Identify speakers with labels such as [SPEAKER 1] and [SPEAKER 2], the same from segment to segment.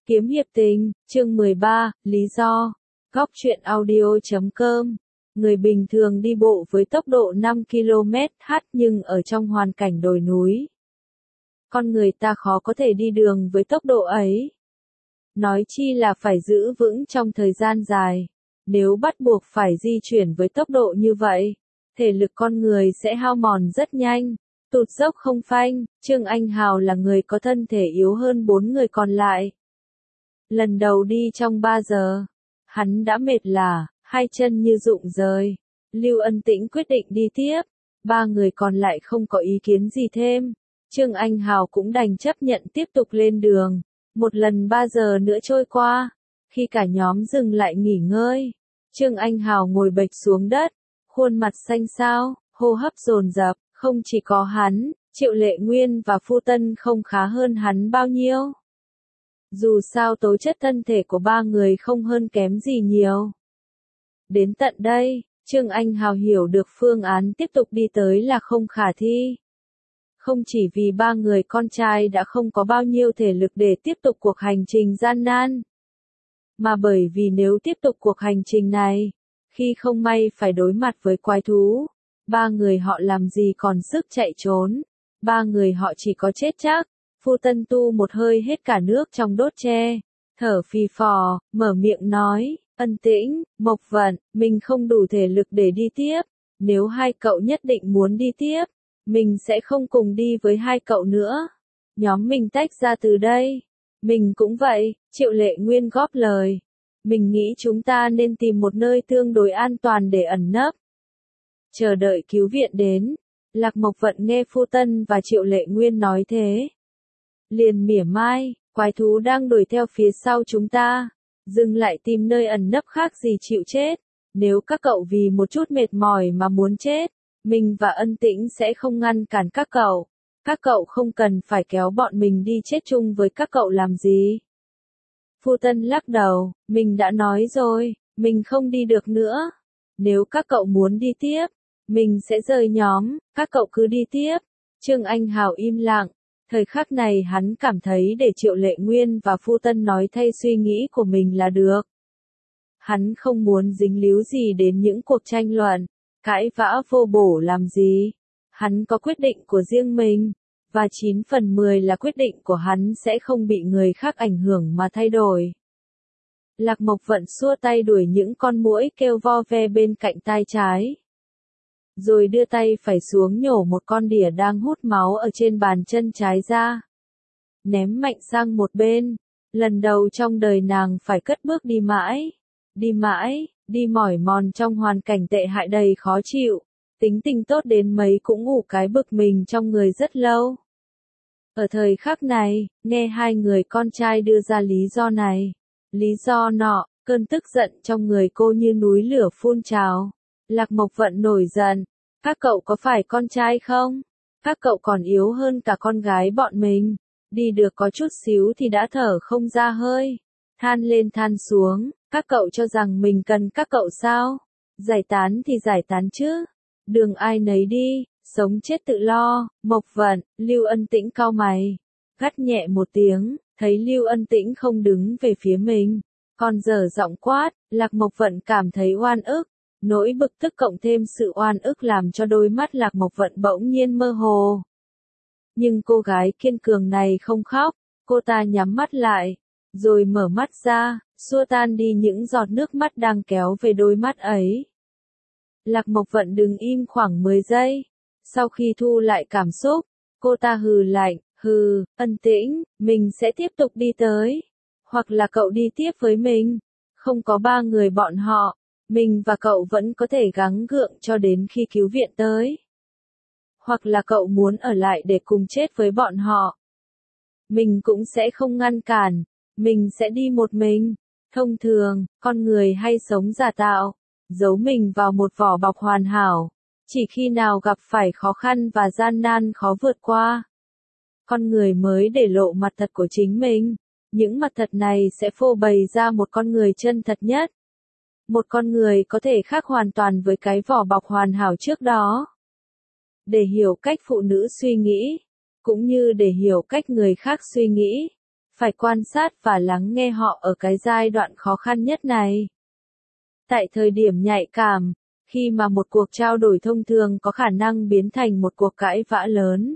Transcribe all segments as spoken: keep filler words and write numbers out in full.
[SPEAKER 1] Kiếm hiệp tình, chương mười ba, lý do. Góc truyện audio chấm com. Người bình thường đi bộ với tốc độ năm ki lô mét trên giờ nhưng ở trong hoàn cảnh đồi núi, con người ta khó có thể đi đường với tốc độ ấy. Nói chi là phải giữ vững trong thời gian dài. Nếu bắt buộc phải di chuyển với tốc độ như vậy, thể lực con người sẽ hao mòn rất nhanh, tụt dốc không phanh. Trương Anh Hào là người có thân thể yếu hơn bốn người còn lại. Lần đầu đi trong ba giờ, hắn đã mệt lả, hai chân như rụng rời. Lưu Ân Tĩnh quyết định đi tiếp, ba người còn lại không có ý kiến gì thêm. Trương Anh Hào cũng đành chấp nhận tiếp tục lên đường. Một lần ba giờ nữa trôi qua, khi cả nhóm dừng lại nghỉ ngơi, Trương Anh Hào ngồi bệt xuống đất, khuôn mặt xanh xao, hô hấp dồn dập. Không chỉ có hắn, Triệu Lệ Nguyên và Phu Tân không khá hơn hắn bao nhiêu. Dù sao tố chất thân thể của ba người không hơn kém gì nhiều. Đến tận đây, Trương Anh Hào hiểu được phương án tiếp tục đi tới là không khả thi. Không chỉ vì ba người con trai đã không có bao nhiêu thể lực để tiếp tục cuộc hành trình gian nan, mà bởi vì nếu tiếp tục cuộc hành trình này, khi không may phải đối mặt với quái thú, ba người họ làm gì còn sức chạy trốn, ba người họ chỉ có chết chắc. Phu Tân tu một hơi hết cả nước trong đốt tre, thở phì phò, mở miệng nói, Ân Tĩnh, Mộc Vận, mình không đủ thể lực để đi tiếp, nếu hai cậu nhất định muốn đi tiếp, mình sẽ không cùng đi với hai cậu nữa. Nhóm mình tách ra từ đây. Mình cũng vậy, Triệu Lệ Nguyên góp lời. Mình nghĩ chúng ta nên tìm một nơi tương đối an toàn để ẩn nấp. Chờ đợi cứu viện đến. Lạc Mộc Vận nghe Phu Tân và Triệu Lệ Nguyên nói thế, liền mỉa mai, quái thú đang đuổi theo phía sau chúng ta, dừng lại tìm nơi ẩn nấp khác gì chịu chết. Nếu các cậu vì một chút mệt mỏi mà muốn chết, mình và Ân Tĩnh sẽ không ngăn cản các cậu. Các cậu không cần phải kéo bọn mình đi chết chung với các cậu làm gì. Phu Tân lắc đầu, mình đã nói rồi, mình không đi được nữa. Nếu các cậu muốn đi tiếp, mình sẽ rời nhóm, các cậu cứ đi tiếp. Trương Anh Hào im lặng. Thời khắc này hắn cảm thấy để Triệu Lệ Nguyên và Phu Tân nói thay suy nghĩ của mình là được. Hắn không muốn dính líu gì đến những cuộc tranh luận, cãi vã vô bổ làm gì. Hắn có quyết định của riêng mình, và chín phần mười là quyết định của hắn sẽ không bị người khác ảnh hưởng mà thay đổi. Lạc Mộc Vận xua tay đuổi những con muỗi kêu vo ve bên cạnh tai trái, rồi đưa tay phải xuống nhổ một con đỉa đang hút máu ở trên bàn chân trái ra, ném mạnh sang một bên. Lần đầu trong đời nàng phải cất bước đi mãi, đi mãi, đi mỏi mòn trong hoàn cảnh tệ hại đầy khó chịu, tính tình tốt đến mấy cũng ngủ cái bực mình trong người rất lâu. Ở thời khắc này, nghe hai người con trai đưa ra lý do này, lý do nọ, cơn tức giận trong người cô như núi lửa phun trào. Lạc Mộc Vận nổi giận, các cậu có phải con trai không? Các cậu còn yếu hơn cả con gái bọn mình, đi được có chút xíu thì đã thở không ra hơi, than lên than xuống, các cậu cho rằng mình cần các cậu sao? Giải tán thì giải tán chứ, đường ai nấy đi, sống chết tự lo. Mộc Vận, Lưu Ân Tĩnh cau mày, gắt nhẹ một tiếng, thấy Lưu Ân Tĩnh không đứng về phía mình, còn dở giọng quát. Lạc Mộc Vận cảm thấy oan ức. Nỗi bực tức cộng thêm sự oan ức làm cho đôi mắt Lạc Mộc Vận bỗng nhiên mơ hồ. Nhưng cô gái kiên cường này không khóc, cô ta nhắm mắt lại, rồi mở mắt ra, xua tan đi những giọt nước mắt đang kéo về đôi mắt ấy. Lạc Mộc Vận đứng im khoảng mười giây, sau khi thu lại cảm xúc, cô ta hừ lạnh, hừ, Ân Tĩnh, mình sẽ tiếp tục đi tới, hoặc là cậu đi tiếp với mình, không có ba người bọn họ. Mình và cậu vẫn có thể gắng gượng cho đến khi cứu viện tới. Hoặc là cậu muốn ở lại để cùng chết với bọn họ. Mình cũng sẽ không ngăn cản, mình sẽ đi một mình. Thông thường, con người hay sống giả tạo, giấu mình vào một vỏ bọc hoàn hảo. Chỉ khi nào gặp phải khó khăn và gian nan khó vượt qua, con người mới để lộ mặt thật của chính mình. Những mặt thật này sẽ phô bày ra một con người chân thật nhất. Một con người có thể khác hoàn toàn với cái vỏ bọc hoàn hảo trước đó. Để hiểu cách phụ nữ suy nghĩ, cũng như để hiểu cách người khác suy nghĩ, phải quan sát và lắng nghe họ ở cái giai đoạn khó khăn nhất này. Tại thời điểm nhạy cảm, khi mà một cuộc trao đổi thông thường có khả năng biến thành một cuộc cãi vã lớn,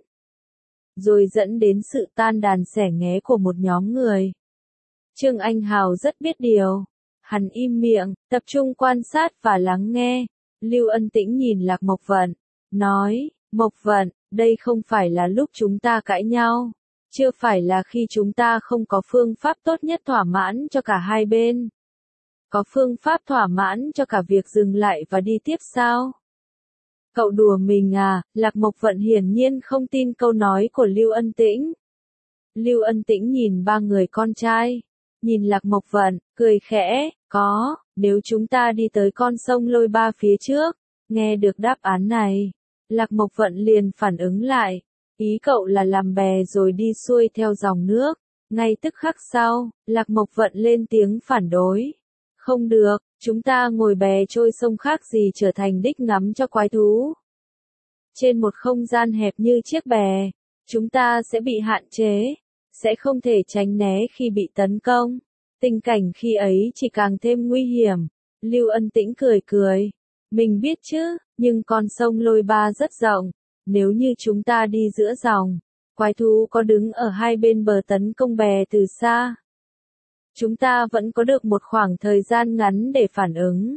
[SPEAKER 1] rồi dẫn đến sự tan đàn xẻ nghé của một nhóm người. Trương Anh Hào rất biết điều. Hắn im miệng, tập trung quan sát và lắng nghe. Lưu Ân Tĩnh nhìn Lạc Mộc Vận, nói, Mộc Vận, đây không phải là lúc chúng ta cãi nhau. Chưa phải là khi chúng ta không có phương pháp tốt nhất thỏa mãn cho cả hai bên. Có phương pháp thỏa mãn cho cả việc dừng lại và đi tiếp sao? Cậu đùa mình à? Lạc Mộc Vận hiển nhiên không tin câu nói của Lưu Ân Tĩnh. Lưu Ân Tĩnh nhìn ba người con trai, nhìn Lạc Mộc Vận, cười khẽ, có, nếu chúng ta đi tới con sông Lôi Ba phía trước. Nghe được đáp án này, Lạc Mộc Vận liền phản ứng lại, ý cậu là làm bè rồi đi xuôi theo dòng nước. Ngay tức khắc sau, Lạc Mộc Vận lên tiếng phản đối. Không được, chúng ta ngồi bè trôi sông khác gì trở thành đích ngắm cho quái thú. Trên một không gian hẹp như chiếc bè, chúng ta sẽ bị hạn chế, sẽ không thể tránh né khi bị tấn công. Tình cảnh khi ấy chỉ càng thêm nguy hiểm. Lưu Ân Tĩnh cười cười. Mình biết chứ, nhưng con sông Lôi Ba rất rộng. Nếu như chúng ta đi giữa dòng, quái thú có đứng ở hai bên bờ tấn công bè từ xa, chúng ta vẫn có được một khoảng thời gian ngắn để phản ứng.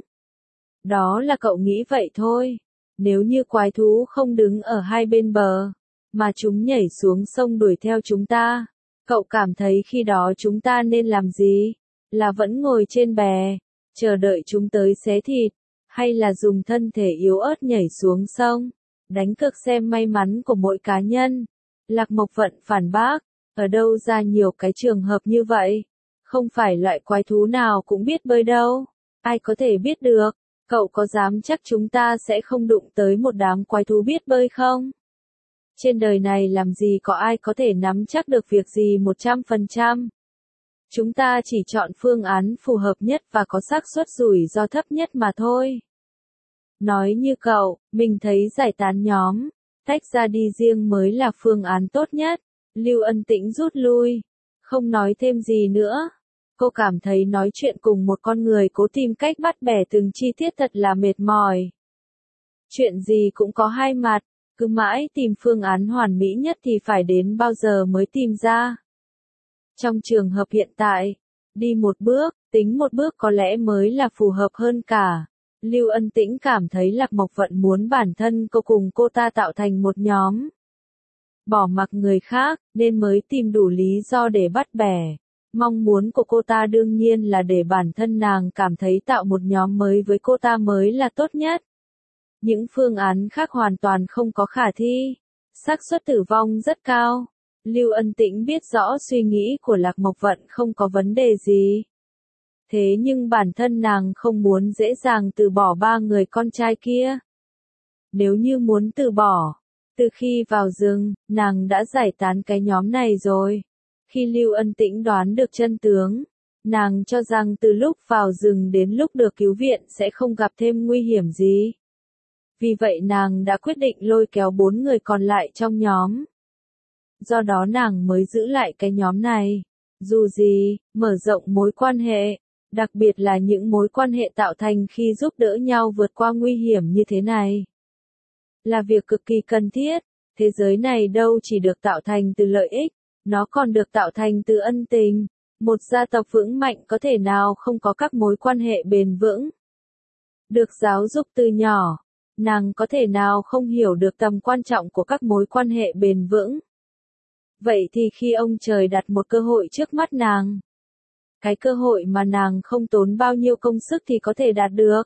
[SPEAKER 1] Đó là cậu nghĩ vậy thôi. Nếu như quái thú không đứng ở hai bên bờ, mà chúng nhảy xuống sông đuổi theo chúng ta, cậu cảm thấy khi đó chúng ta nên làm gì? Là vẫn ngồi trên bè, chờ đợi chúng tới xé thịt, hay là dùng thân thể yếu ớt nhảy xuống sông, đánh cược xem may mắn của mỗi cá nhân? Lạc Mộc Vận phản bác, ở đâu ra nhiều cái trường hợp như vậy? Không phải loại quái thú nào cũng biết bơi đâu. Ai có thể biết được? Cậu có dám chắc chúng ta sẽ không đụng tới một đám quái thú biết bơi không? Trên đời này làm gì có ai có thể nắm chắc được việc gì một trăm phần trăm. Chúng ta chỉ chọn phương án phù hợp nhất và có xác suất rủi ro thấp nhất mà thôi. Nói như cậu, mình thấy giải tán nhóm, tách ra đi riêng mới là phương án tốt nhất. Lưu Ân Tĩnh rút lui, không nói thêm gì nữa. Cô cảm thấy nói chuyện cùng một con người cố tìm cách bắt bẻ từng chi tiết thật là mệt mỏi. Chuyện gì cũng có hai mặt, cứ mãi tìm phương án hoàn mỹ nhất thì phải đến bao giờ mới tìm ra. Trong trường hợp hiện tại, đi một bước, tính một bước có lẽ mới là phù hợp hơn cả. Lưu Ân Tĩnh cảm thấy Lạc Mộc Vận muốn bản thân cô cùng cô ta tạo thành một nhóm. Bỏ mặc người khác, nên mới tìm đủ lý do để bắt bẻ. Mong muốn của cô ta đương nhiên là để bản thân nàng cảm thấy tạo một nhóm mới với cô ta mới là tốt nhất. Những phương án khác hoàn toàn không có khả thi. Xác suất tử vong rất cao. Lưu Ân Tĩnh biết rõ suy nghĩ của Lạc Mộc Vận không có vấn đề gì. Thế nhưng bản thân nàng không muốn dễ dàng từ bỏ ba người con trai kia. Nếu như muốn từ bỏ, từ khi vào rừng, nàng đã giải tán cái nhóm này rồi. Khi Lưu Ân Tĩnh đoán được chân tướng, nàng cho rằng từ lúc vào rừng đến lúc được cứu viện sẽ không gặp thêm nguy hiểm gì. Vì vậy nàng đã quyết định lôi kéo bốn người còn lại trong nhóm. Do đó nàng mới giữ lại cái nhóm này. Dù gì, mở rộng mối quan hệ, đặc biệt là những mối quan hệ tạo thành khi giúp đỡ nhau vượt qua nguy hiểm như thế này, là việc cực kỳ cần thiết. Thế giới này đâu chỉ được tạo thành từ lợi ích, nó còn được tạo thành từ ân tình. Một gia tộc vững mạnh có thể nào không có các mối quan hệ bền vững. Được giáo dục từ nhỏ, nàng có thể nào không hiểu được tầm quan trọng của các mối quan hệ bền vững. Vậy thì khi ông trời đặt một cơ hội trước mắt nàng, cái cơ hội mà nàng không tốn bao nhiêu công sức thì có thể đạt được,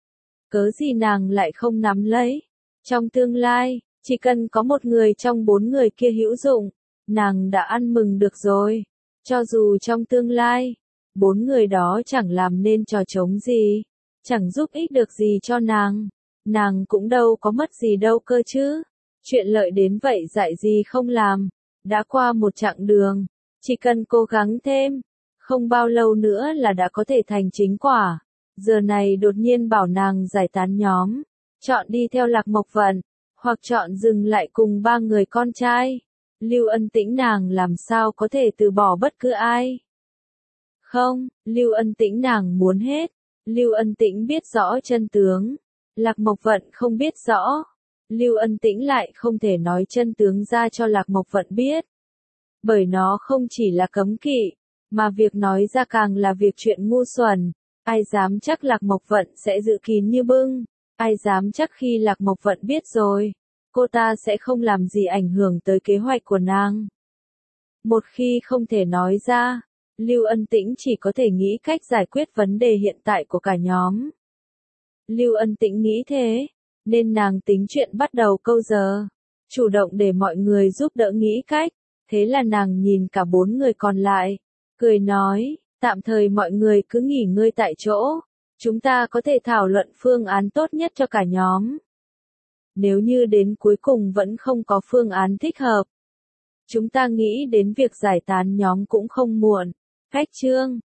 [SPEAKER 1] cớ gì nàng lại không nắm lấy? Trong tương lai, chỉ cần có một người trong bốn người kia hữu dụng, nàng đã ăn mừng được rồi. Cho dù trong tương lai, bốn người đó chẳng làm nên trò trống gì, chẳng giúp ích được gì cho nàng, nàng cũng đâu có mất gì đâu cơ chứ. Chuyện lợi đến vậy dạy gì không làm. Đã qua một chặng đường, chỉ cần cố gắng thêm, không bao lâu nữa là đã có thể thành chính quả. Giờ này đột nhiên bảo nàng giải tán nhóm, chọn đi theo Lạc Mộc Vận, hoặc chọn dừng lại cùng ba người con trai. Lưu Ân Tĩnh nàng làm sao có thể từ bỏ bất cứ ai. Không, Lưu Ân Tĩnh nàng muốn hết. Lưu Ân Tĩnh biết rõ chân tướng. Lạc Mộc Vận không biết rõ. Lưu Ân Tĩnh lại không thể nói chân tướng ra cho Lạc Mộc Vận biết. Bởi nó không chỉ là cấm kỵ, mà việc nói ra càng là việc chuyện ngu xuẩn. Ai dám chắc Lạc Mộc Vận sẽ giữ kín như bưng. Ai dám chắc khi Lạc Mộc Vận biết rồi, cô ta sẽ không làm gì ảnh hưởng tới kế hoạch của nàng. Một khi không thể nói ra, Lưu Ân Tĩnh chỉ có thể nghĩ cách giải quyết vấn đề hiện tại của cả nhóm. Lưu Ân Tĩnh nghĩ thế, nên nàng tính chuyện bắt đầu câu giờ, chủ động để mọi người giúp đỡ nghĩ cách. Thế là nàng nhìn cả bốn người còn lại, cười nói, tạm thời mọi người cứ nghỉ ngơi tại chỗ, chúng ta có thể thảo luận phương án tốt nhất cho cả nhóm. Nếu như đến cuối cùng vẫn không có phương án thích hợp, chúng ta nghĩ đến việc giải tán nhóm cũng không muộn. Khách trương